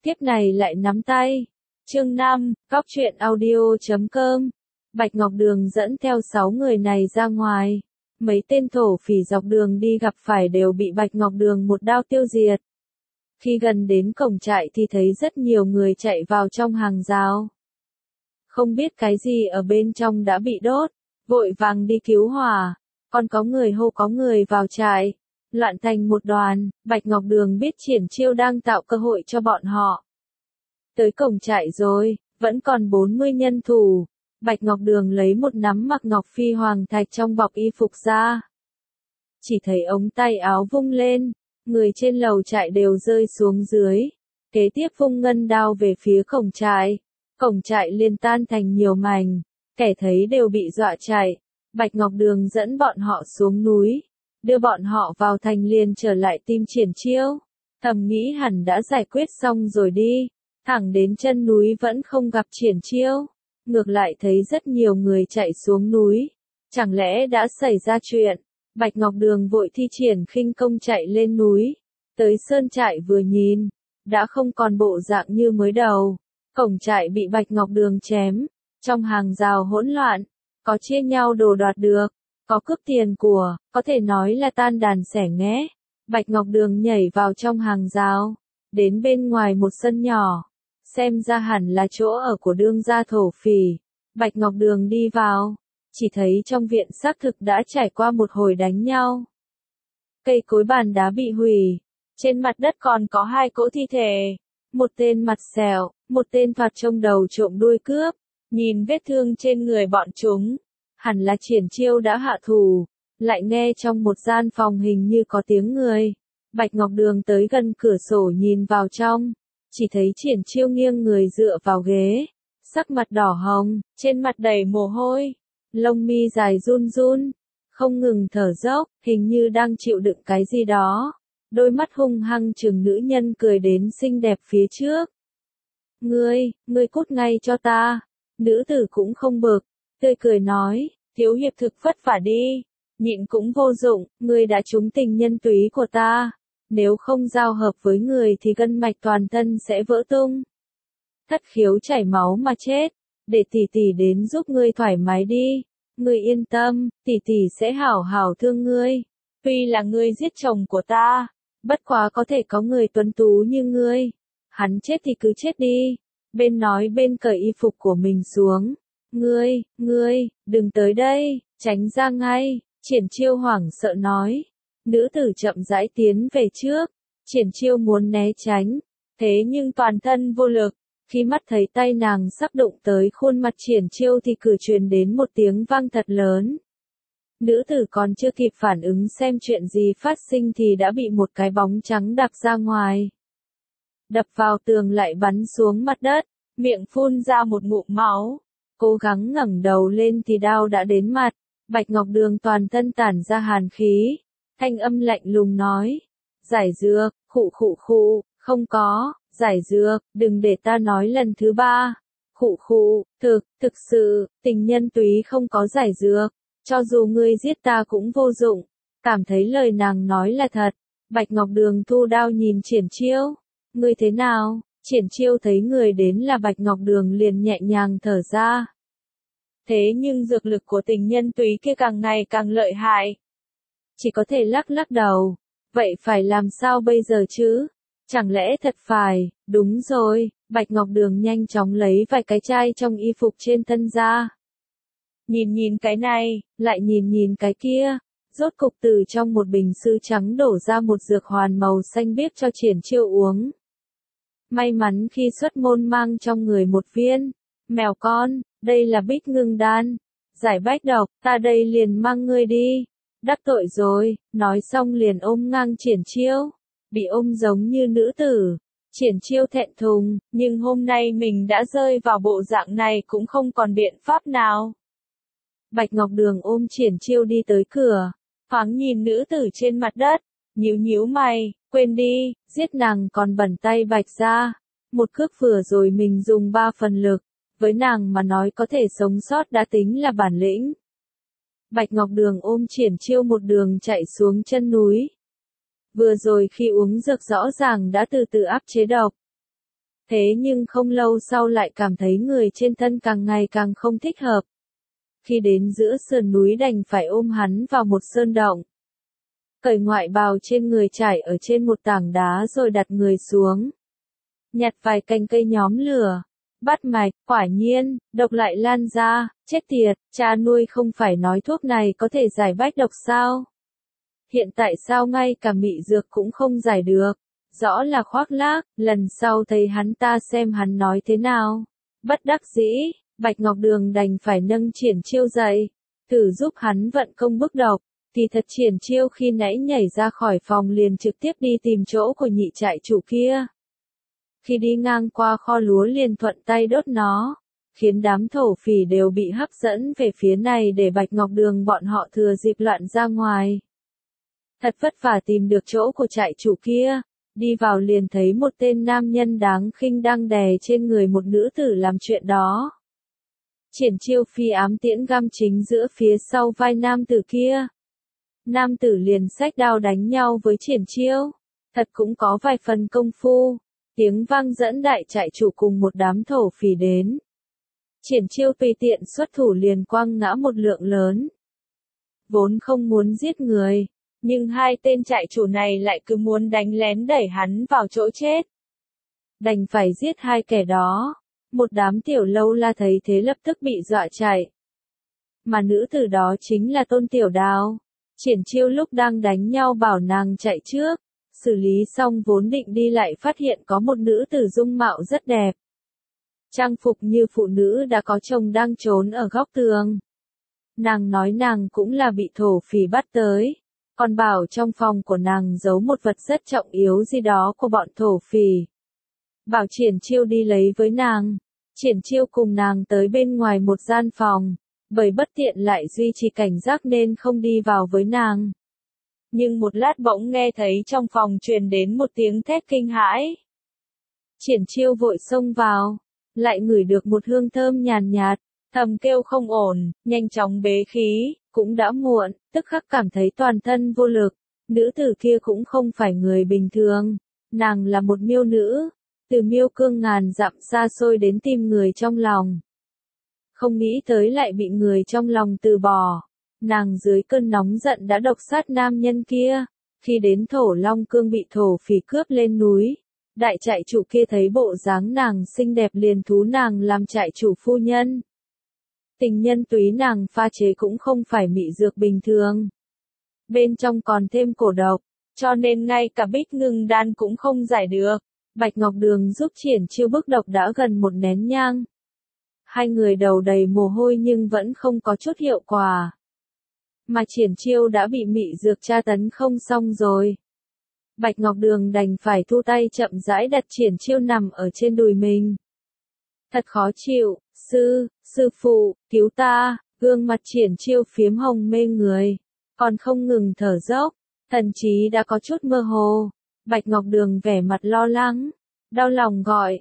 Tiếp này lại nắm tay. Chương 5, Góc truyện audio.com. Bạch Ngọc Đường dẫn theo 6 người này ra ngoài. Mấy tên thổ phỉ dọc đường đi gặp phải đều bị Bạch Ngọc Đường một đao tiêu diệt. Khi gần đến cổng trại thì thấy rất nhiều người chạy vào trong hàng rào. Không biết cái gì ở bên trong đã bị đốt, vội vàng đi cứu hỏa. Còn có người hô có người vào trại, loạn thành một đoàn. Bạch Ngọc Đường biết Triển Chiêu đang tạo cơ hội cho bọn họ. Tới cổng trại rồi, vẫn còn 40 nhân thủ. Bạch Ngọc Đường lấy một nắm mặc ngọc phi hoàng thạch trong bọc y phục ra. Chỉ thấy ống tay áo vung lên, người trên lầu trại đều rơi xuống dưới. Kế tiếp vung ngân đao về phía cổng trại liền tan thành nhiều mảnh, kẻ thấy đều bị dọa chạy. Bạch Ngọc Đường dẫn bọn họ xuống núi, đưa bọn họ vào thành liền trở lại tìm Triển Chiêu. Thầm nghĩ hẳn đã giải quyết xong rồi đi, thẳng đến chân núi vẫn không gặp Triển Chiêu. Ngược lại thấy rất nhiều người chạy xuống núi. Chẳng lẽ đã xảy ra chuyện? Bạch Ngọc Đường vội thi triển khinh công chạy lên núi. Tới sơn trại vừa nhìn, đã không còn bộ dạng như mới đầu. Cổng trại bị Bạch Ngọc Đường chém. Trong hàng rào hỗn loạn, có chia nhau đồ đoạt được, có cướp tiền của, có thể nói là tan đàn xẻ nghé. Bạch Ngọc Đường nhảy vào trong hàng rào, đến bên ngoài một sân nhỏ. Xem ra hẳn là chỗ ở của đương gia thổ phỉ. Bạch Ngọc Đường đi vào, chỉ thấy trong viện xác thực đã trải qua một hồi đánh nhau. Cây cối bàn đá bị hủy, trên mặt đất còn có 2 cỗ thi thể. Một tên mặt sẹo, một tên thoạt trông đầu trộm đuôi cướp. Nhìn vết thương trên người bọn chúng, hẳn là Triển Chiêu đã hạ thủ. Lại nghe trong một gian phòng hình như có tiếng người. Bạch Ngọc Đường tới gần cửa sổ nhìn vào trong. Chỉ thấy Triển Chiêu nghiêng người dựa vào ghế, sắc mặt đỏ hồng, trên mặt đầy mồ hôi, lông mi dài run run, không ngừng thở dốc, hình như đang chịu đựng cái gì đó. Đôi mắt hung hăng trừng nữ nhân cười đến xinh đẹp phía trước. Ngươi cút ngay cho ta. Nữ tử cũng không bực, tươi cười nói, thiếu hiệp thực vất vả đi, nhịn cũng vô dụng, ngươi đã trúng tình nhân túy của ta. Nếu không giao hợp với người thì gân mạch toàn thân sẽ vỡ tung. Thất khiếu chảy máu mà chết, để tỷ tỷ đến giúp ngươi thoải mái đi. Ngươi yên tâm, tỷ tỷ sẽ hảo hảo thương ngươi. Tuy là ngươi giết chồng của ta, bất quá có thể có người tuấn tú như ngươi. Hắn chết thì cứ chết đi. Bên nói bên cởi y phục của mình xuống. Ngươi, đừng tới đây, tránh ra ngay. Triển Chiêu hoảng sợ nói. Nữ tử chậm rãi tiến về trước. Triển Chiêu muốn né tránh, thế nhưng toàn thân vô lực. Khi mắt thấy tay nàng sắp đụng tới khuôn mặt Triển Chiêu thì cử truyền đến một tiếng vang thật lớn. Nữ tử còn chưa kịp phản ứng xem chuyện gì phát sinh thì đã bị một cái bóng trắng đạp ra ngoài. Đập vào tường lại bắn xuống mặt đất, miệng phun ra một ngụm máu. Cố gắng ngẩng đầu lên thì đao đã đến mặt. Bạch Ngọc Đường toàn thân tản ra hàn khí. Thanh âm lạnh lùng nói. Giải dược, khụ, không có, giải dược, đừng để ta nói lần thứ 3. Khụ, thực sự, tình nhân túy không có giải dược. Cho dù ngươi giết ta cũng vô dụng. Cảm thấy lời nàng nói là thật. Bạch Ngọc Đường thu đao nhìn Triển Chiêu. Ngươi thế nào? Triển Chiêu thấy người đến là Bạch Ngọc Đường liền nhẹ nhàng thở ra. Thế nhưng dược lực của tình nhân túy kia càng ngày càng lợi hại. Chỉ có thể lắc đầu. Vậy phải làm sao bây giờ chứ? Chẳng lẽ thật phải? Đúng rồi. Bạch Ngọc Đường nhanh chóng lấy vài cái chai trong y phục trên thân ra. Nhìn cái này, lại nhìn cái kia. Rốt cục từ trong một bình sứ trắng đổ ra một dược hoàn màu xanh biếc cho Triển Chiêu uống. May mắn khi xuất môn mang trong người một viên. Mèo con, đây là Bích Ngưng Đan. Giải bách độc, ta đây liền mang ngươi đi. Đắc tội rồi, nói xong liền ôm ngang Triển Chiêu. Bị ôm giống như nữ tử. Triển Chiêu thẹn thùng, nhưng hôm nay mình đã rơi vào bộ dạng này cũng không còn biện pháp nào. Bạch Ngọc Đường ôm Triển Chiêu đi tới cửa. Thoáng nhìn nữ tử trên mặt đất. Nhíu mày, quên đi, giết nàng còn bẩn tay Bạch ra. Một cước vừa rồi mình dùng 3 phần lực. Với nàng mà nói có thể sống sót đã tính là bản lĩnh. Bạch Ngọc Đường ôm Triển Chiêu một đường chạy xuống chân núi. Vừa rồi khi uống dược rõ ràng đã từ từ áp chế độc. Thế nhưng không lâu sau lại cảm thấy người trên thân càng ngày càng không thích hợp. Khi đến giữa sườn núi đành phải ôm hắn vào một sơn động. Cởi ngoại bào trên người trải ở trên một tảng đá rồi đặt người xuống. Nhặt vài cành cây nhóm lửa. Bắt mạch, quả nhiên, độc lại lan ra, chết tiệt, cha nuôi không phải nói thuốc này có thể giải bách độc sao? Hiện tại sao ngay cả mị dược cũng không giải được? Rõ là khoác lác, lần sau thấy hắn ta xem hắn nói thế nào. Bất đắc dĩ, Bạch Ngọc Đường đành phải nâng Triển Chiêu dậy, thử giúp hắn vận công bức độc. Thì thật Triển Chiêu khi nãy nhảy ra khỏi phòng liền trực tiếp đi tìm chỗ của nhị trại chủ kia. Khi đi ngang qua kho lúa liền thuận tay đốt nó, khiến đám thổ phỉ đều bị hấp dẫn về phía này để Bạch Ngọc Đường bọn họ thừa dịp loạn ra ngoài. Thật vất vả tìm được chỗ của trại chủ kia, đi vào liền thấy một tên nam nhân đáng khinh đang đè trên người một nữ tử làm chuyện đó. Triển Chiêu phi ám tiễn găm chính giữa phía sau vai nam tử kia. Nam tử liền xách đao đánh nhau với Triển Chiêu, thật cũng có vài phần công phu. Tiếng vang dẫn đại trại chủ cùng một đám thổ phỉ đến. Triển Chiêu tùy tiện xuất thủ liền quăng ngã một lượng lớn. Vốn không muốn giết người, nhưng hai tên trại chủ này lại cứ muốn đánh lén đẩy hắn vào chỗ chết. Đành phải giết hai kẻ đó. Một đám tiểu lâu la thấy thế lập tức bị dọa chạy. Mà nữ tử đó chính là Tôn Tiểu Đào. Triển Chiêu lúc đang đánh nhau bảo nàng chạy trước. Xử lý xong vốn định đi lại phát hiện có một nữ tử dung mạo rất đẹp. Trang phục như phụ nữ đã có chồng đang trốn ở góc tường. Nàng nói nàng cũng là bị thổ phỉ bắt tới. Còn bảo trong phòng của nàng giấu một vật rất trọng yếu gì đó của bọn thổ phỉ. Bảo Triển Chiêu đi lấy với nàng. Triển Chiêu cùng nàng tới bên ngoài một gian phòng. Bởi bất tiện lại duy trì cảnh giác nên không đi vào với nàng. Nhưng một lát bỗng nghe thấy trong phòng truyền đến một tiếng thét kinh hãi. Triển Chiêu vội xông vào, lại ngửi được một hương thơm nhàn nhạt, thầm kêu không ổn, nhanh chóng bế khí, cũng đã muộn, tức khắc cảm thấy toàn thân vô lực. Nữ tử kia cũng không phải người bình thường, nàng là một miêu nữ, từ miêu cương ngàn dặm xa xôi đến tìm người trong lòng. Không nghĩ tới lại bị người trong lòng từ bỏ. Nàng dưới cơn nóng giận đã độc sát nam nhân kia. Khi đến Thổ Long Cương bị thổ phỉ cướp lên núi, đại trại chủ kia thấy bộ dáng nàng xinh đẹp liền thú nàng làm trại chủ phu nhân. Tình nhân túy nàng pha chế cũng không phải mị dược bình thường. Bên trong còn thêm cổ độc, cho nên ngay cả Bích Ngưng đan cũng không giải được. Bạch Ngọc Đường giúp Triển Chiêu bức độc đã gần một nén nhang. Hai người đầu đầy mồ hôi nhưng vẫn không có chút hiệu quả. Mà Triển Chiêu đã bị mị dược tra tấn không xong rồi. Bạch Ngọc Đường đành phải thu tay chậm rãi đặt Triển Chiêu nằm ở trên đùi mình. Thật khó chịu, sư phụ, cứu ta, gương mặt Triển Chiêu phiếm hồng mê người, còn không ngừng thở dốc, thần trí đã có chút mơ hồ. Bạch Ngọc Đường vẻ mặt lo lắng, đau lòng gọi,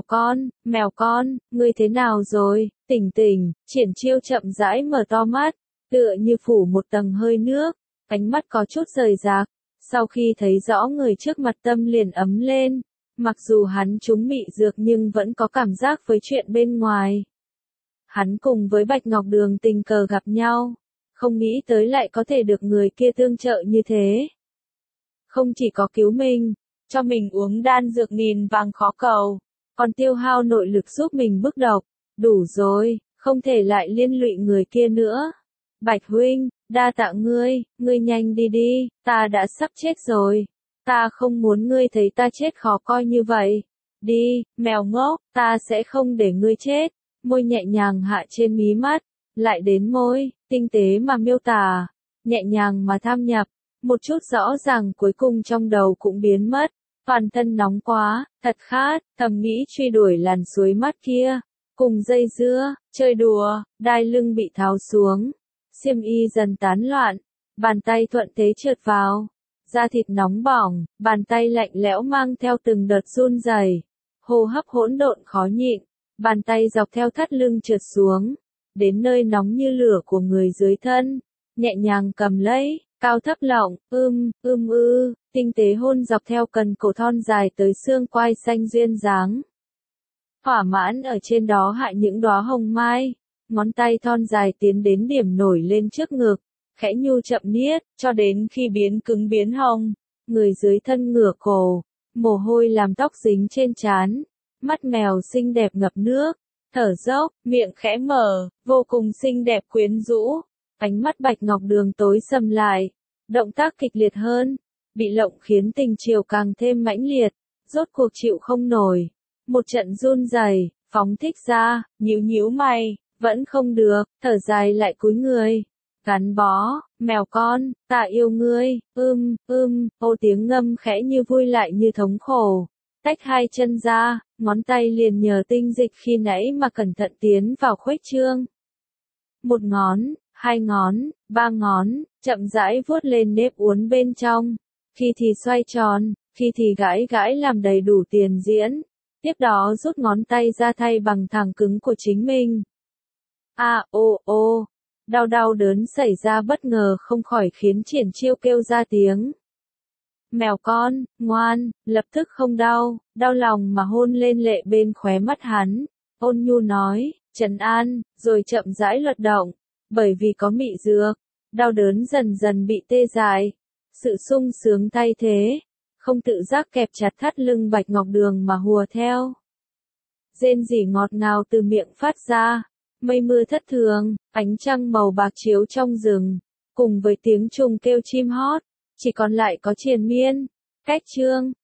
mèo con, ngươi thế nào rồi, tỉnh tỉnh. Triển Chiêu chậm rãi mở to mắt, tựa như phủ một tầng hơi nước, ánh mắt có chút rời rạc. Sau khi thấy rõ người trước mặt tâm liền ấm lên, mặc dù hắn trúng mị dược nhưng vẫn có cảm giác với chuyện bên ngoài. Hắn cùng với Bạch Ngọc Đường tình cờ gặp nhau, không nghĩ tới lại có thể được người kia tương trợ như thế. Không chỉ có cứu mình, cho mình uống đan dược nghìn vàng khó cầu, còn tiêu hao nội lực giúp mình bức độc, đủ rồi, không thể lại liên lụy người kia nữa. Bạch huynh, đa tạ ngươi nhanh đi đi, ta đã sắp chết rồi. Ta không muốn ngươi thấy ta chết khó coi như vậy. Đi, mèo ngốc, ta sẽ không để ngươi chết. Môi nhẹ nhàng hạ trên mí mắt, lại đến môi, tinh tế mà miêu tả, nhẹ nhàng mà tham nhập, một chút rõ ràng cuối cùng trong đầu cũng biến mất. Toàn thân nóng quá, thật khát, thầm nghĩ truy đuổi làn suối mắt kia, cùng dây dưa, chơi đùa, đai lưng bị tháo xuống. Xiêm y dần tán loạn, bàn tay thuận thế trượt vào, da thịt nóng bỏng, bàn tay lạnh lẽo mang theo từng đợt run rẩy, hô hấp hỗn độn khó nhịn, bàn tay dọc theo thắt lưng trượt xuống, đến nơi nóng như lửa của người dưới thân, nhẹ nhàng cầm lấy, cao thấp lỏng, tinh tế hôn dọc theo cần cổ thon dài tới xương quai xanh duyên dáng. thỏa mãn ở trên đó hại những đóa hồng mai, ngón tay thon dài tiến đến điểm nổi lên trước ngực, khẽ nhu chậm niết, cho đến khi biến cứng biến hồng, người dưới thân ngửa cổ, mồ hôi làm tóc dính trên trán, mắt mèo xinh đẹp ngập nước, thở dốc, miệng khẽ mở, vô cùng xinh đẹp quyến rũ, ánh mắt Bạch Ngọc Đường tối sầm lại, động tác kịch liệt hơn, bị lộng khiến tình chiều càng thêm mãnh liệt, rốt cuộc chịu không nổi, một trận run rẩy, phóng thích ra, nhíu nhíu mày, vẫn không được, thở dài lại cúi người. Gắn bó, mèo con, ta yêu ngươi, ô tiếng ngâm khẽ như vui lại như thống khổ. Tách hai chân ra, ngón tay liền nhờ tinh dịch khi nãy mà cẩn thận tiến vào khuếch trương. Một ngón, hai ngón, ba ngón, chậm rãi vuốt lên nếp uốn bên trong. Khi thì xoay tròn, khi thì gãi gãi làm đầy đủ tiền diễn. Tiếp đó rút ngón tay ra thay bằng thẳng cứng của chính mình. Đau đớn xảy ra bất ngờ không khỏi khiến Triển Chiêu kêu ra tiếng. Mèo con, ngoan, lập tức không đau, đau lòng mà hôn lên lệ bên khóe mắt hắn, ôn nhu nói, trấn an, rồi chậm rãi luật động, bởi vì có mị dược, đau đớn dần dần bị tê dại, sự sung sướng thay thế, không tự giác kẹp chặt thắt lưng Bạch Ngọc Đường mà hùa theo. Rên rỉ ngọt ngào từ miệng phát ra. Mây mưa thất thường, ánh trăng màu bạc chiếu trong rừng, cùng với tiếng trùng kêu chim hót, chỉ còn lại có triền miên, cách chương.